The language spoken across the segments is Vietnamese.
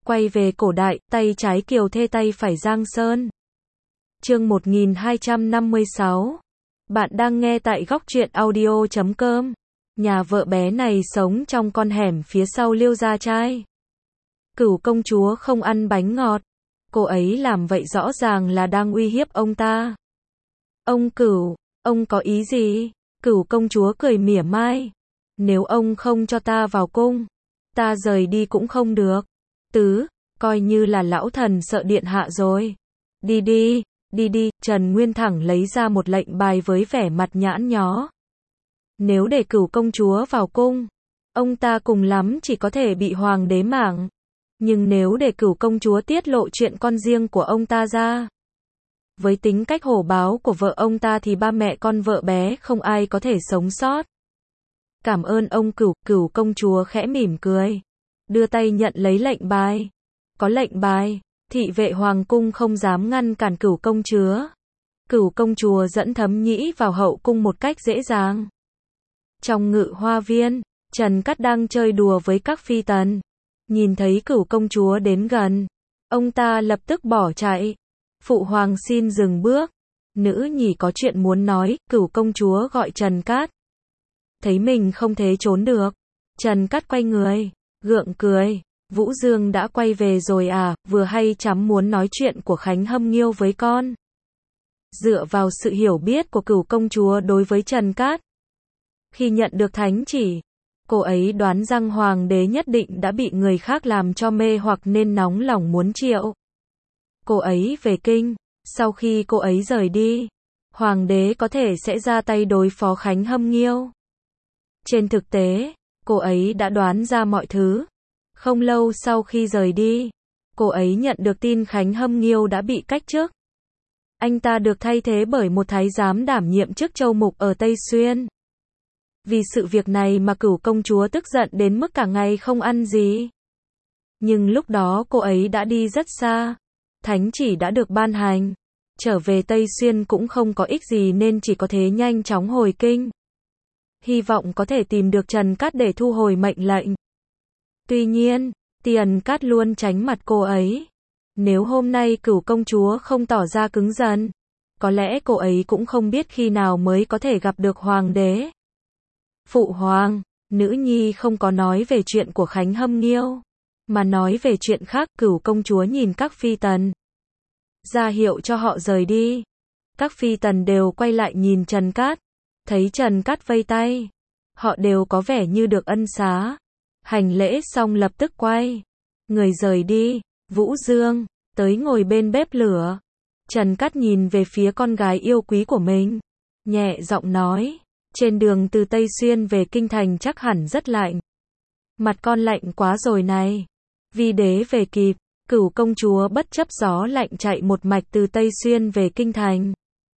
Quay về cổ đại, tay trái Kiều Thê tay phải Giang Sơn. Chương 1256. Bạn đang nghe tại góc truyện audio.com. Nhà vợ bé này sống trong con hẻm phía sau Liêu gia trai. Cửu công chúa không ăn bánh ngọt. Cô ấy làm vậy rõ ràng là đang uy hiếp ông ta. Ông Cửu, ông có ý gì? Cửu công chúa cười mỉa mai. Nếu ông không cho ta vào cung, ta rời đi cũng không được. Coi như là lão thần sợ điện hạ rồi. Đi đi, Trần Nguyên thẳng lấy ra một lệnh bài với vẻ mặt nhãn nhó. Nếu để Cửu công chúa vào cung, ông ta cùng lắm chỉ có thể bị hoàng đế mảng. Nhưng nếu để Cửu công chúa tiết lộ chuyện con riêng của ông ta ra, với tính cách hổ báo của vợ ông ta thì ba mẹ con vợ bé không ai có thể sống sót. Cảm ơn ông Cửu, Cửu công chúa khẽ mỉm cười, đưa tay nhận lấy lệnh bài. Có lệnh bài, thị vệ hoàng cung không dám ngăn cản Cửu công chúa. Cửu công chúa dẫn Thấm Nhĩ vào hậu cung một cách dễ dàng. Trong ngự hoa viên, Trần Cát đang chơi đùa với các phi tần. Nhìn thấy Cửu công chúa đến gần, ông ta lập tức bỏ chạy. Phụ hoàng xin dừng bước. Nữ nhì có chuyện muốn nói. Cửu công chúa gọi Trần Cát. Thấy mình không thể trốn được, Trần Cát quay người, gượng cười. Vũ Dương đã quay về rồi à? Vừa hay chấm muốn nói chuyện của Khánh Hâm Nghiêu với con. Dựa vào sự hiểu biết của Cửu công chúa đối với Trần Cát, khi nhận được thánh chỉ, cô ấy đoán rằng hoàng đế nhất định đã bị người khác làm cho mê hoặc nên nóng lòng muốn triệu cô ấy về kinh. Sau khi cô ấy rời đi, hoàng đế có thể sẽ ra tay đối phó Khánh Hâm Nghiêu. Trên thực tế, cô ấy đã đoán ra mọi thứ. Không lâu sau khi rời đi, cô ấy nhận được tin Khánh Hâm Nghiêu đã bị cách chức. Anh ta được thay thế bởi một thái giám đảm nhiệm chức châu mục ở Tây Xuyên. Vì sự việc này mà Cửu công chúa tức giận đến mức cả ngày không ăn gì. Nhưng lúc đó cô ấy đã đi rất xa. Thánh chỉ đã được ban hành. Trở về Tây Xuyên cũng không có ích gì nên chỉ có thể nhanh chóng hồi kinh. Hy vọng có thể tìm được Trần Cát để thu hồi mệnh lệnh. Tuy nhiên, Tiền Cát luôn tránh mặt cô ấy. Nếu hôm nay Cửu công chúa không tỏ ra cứng rắn, có lẽ cô ấy cũng không biết khi nào mới có thể gặp được hoàng đế. Phụ hoàng, nữ nhi không có nói về chuyện của Khánh Hâm Nghiêu, mà nói về chuyện khác. Cửu công chúa nhìn các phi tần, ra hiệu cho họ rời đi. Các phi tần đều quay lại nhìn Trần Cát. Thấy Trần Cát vây tay, họ đều có vẻ như được ân xá. Hành lễ xong lập tức quay người rời đi. Vũ Dương tới ngồi bên bếp lửa. Trần Cát nhìn về phía con gái yêu quý của mình, nhẹ giọng nói, trên đường từ Tây Xuyên về kinh thành chắc hẳn rất lạnh. Mặt con lạnh quá rồi này. Vi đế về kịp. Cửu công chúa bất chấp gió lạnh chạy một mạch từ Tây Xuyên về kinh thành.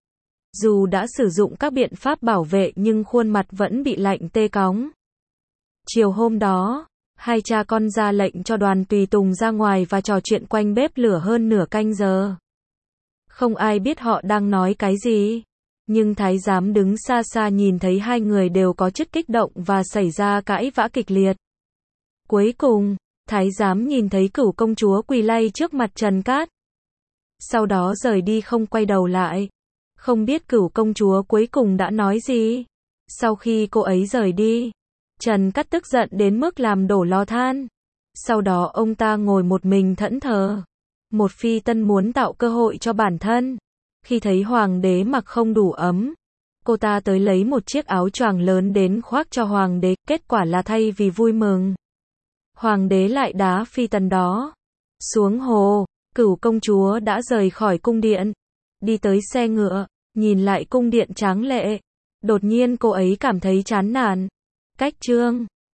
Dù đã sử dụng các biện pháp bảo vệ nhưng khuôn mặt vẫn bị lạnh tê cóng. Chiều hôm đó, hai cha con ra lệnh cho đoàn tùy tùng ra ngoài và trò chuyện quanh bếp lửa hơn nửa canh giờ. Không ai biết họ đang nói cái gì, nhưng thái giám đứng xa xa nhìn thấy hai người đều có chút kích động và xảy ra cãi vã kịch liệt. Cuối cùng, thái giám nhìn thấy Cửu công chúa quỳ lạy trước mặt Trần Cát. Sau đó rời đi không quay đầu lại. Không biết Cửu công chúa cuối cùng đã nói gì. Sau khi cô ấy rời đi, Trần Cát tức giận đến mức làm đổ lò than. Sau đó ông ta ngồi một mình thẫn thờ. Một phi tân muốn tạo cơ hội cho bản thân. Khi thấy hoàng đế mặc không đủ ấm, cô ta tới lấy một chiếc áo choàng lớn đến khoác cho hoàng đế. Kết quả là thay vì vui mừng, hoàng đế lại đá phi tần đó xuống hồ. Cửu công chúa đã rời khỏi cung điện, đi tới xe ngựa, nhìn lại cung điện tráng lệ. Đột nhiên cô ấy cảm thấy chán nản. Cách chương